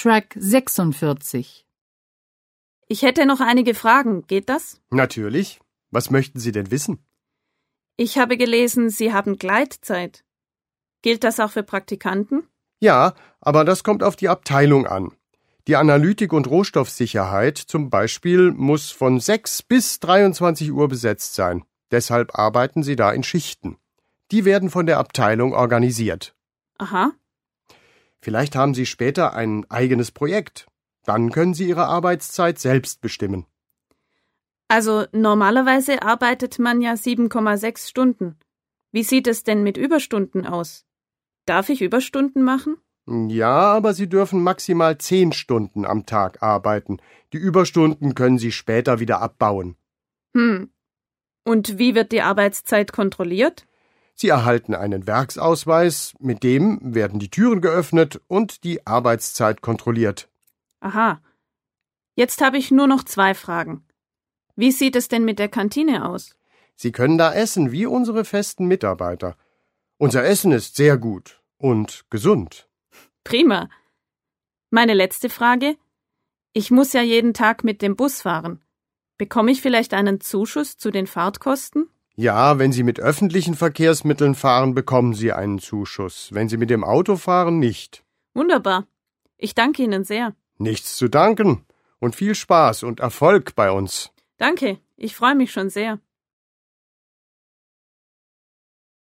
Track 46. Ich hätte noch einige Fragen. Geht das? Natürlich. Was möchten Sie denn wissen? Ich habe gelesen, Sie haben Gleitzeit. Gilt das auch für Praktikanten? Ja, aber das kommt auf die Abteilung an. Die Analytik und Rohstoffsicherheit zum Beispiel muss von 6 bis 23 Uhr besetzt sein. Deshalb arbeiten sie da in Schichten. Die werden von der Abteilung organisiert. Aha. Vielleicht haben Sie später ein eigenes Projekt. Dann können Sie Ihre Arbeitszeit selbst bestimmen. Also normalerweise arbeitet man ja 7,6 Stunden. Wie sieht es denn mit Überstunden aus? Darf ich Überstunden machen? Ja, aber Sie dürfen maximal 10 Stunden am Tag arbeiten. Die Überstunden können Sie später wieder abbauen. Und wie wird die Arbeitszeit kontrolliert? Sie erhalten einen Werksausweis, mit dem werden die Türen geöffnet und die Arbeitszeit kontrolliert. Aha. Jetzt habe ich nur noch 2 Fragen. Wie sieht es denn mit der Kantine aus? Sie können da essen wie unsere festen Mitarbeiter. Unser Essen ist sehr gut und gesund. Prima. Meine letzte Frage. Ich muss ja jeden Tag mit dem Bus fahren. Bekomme ich vielleicht einen Zuschuss zu den Fahrtkosten? Ja, wenn Sie mit öffentlichen Verkehrsmitteln fahren, bekommen Sie einen Zuschuss. Wenn Sie mit dem Auto fahren, nicht. Wunderbar. Ich danke Ihnen sehr. Nichts zu danken und viel Spaß und Erfolg bei uns. Danke, ich freue mich schon sehr.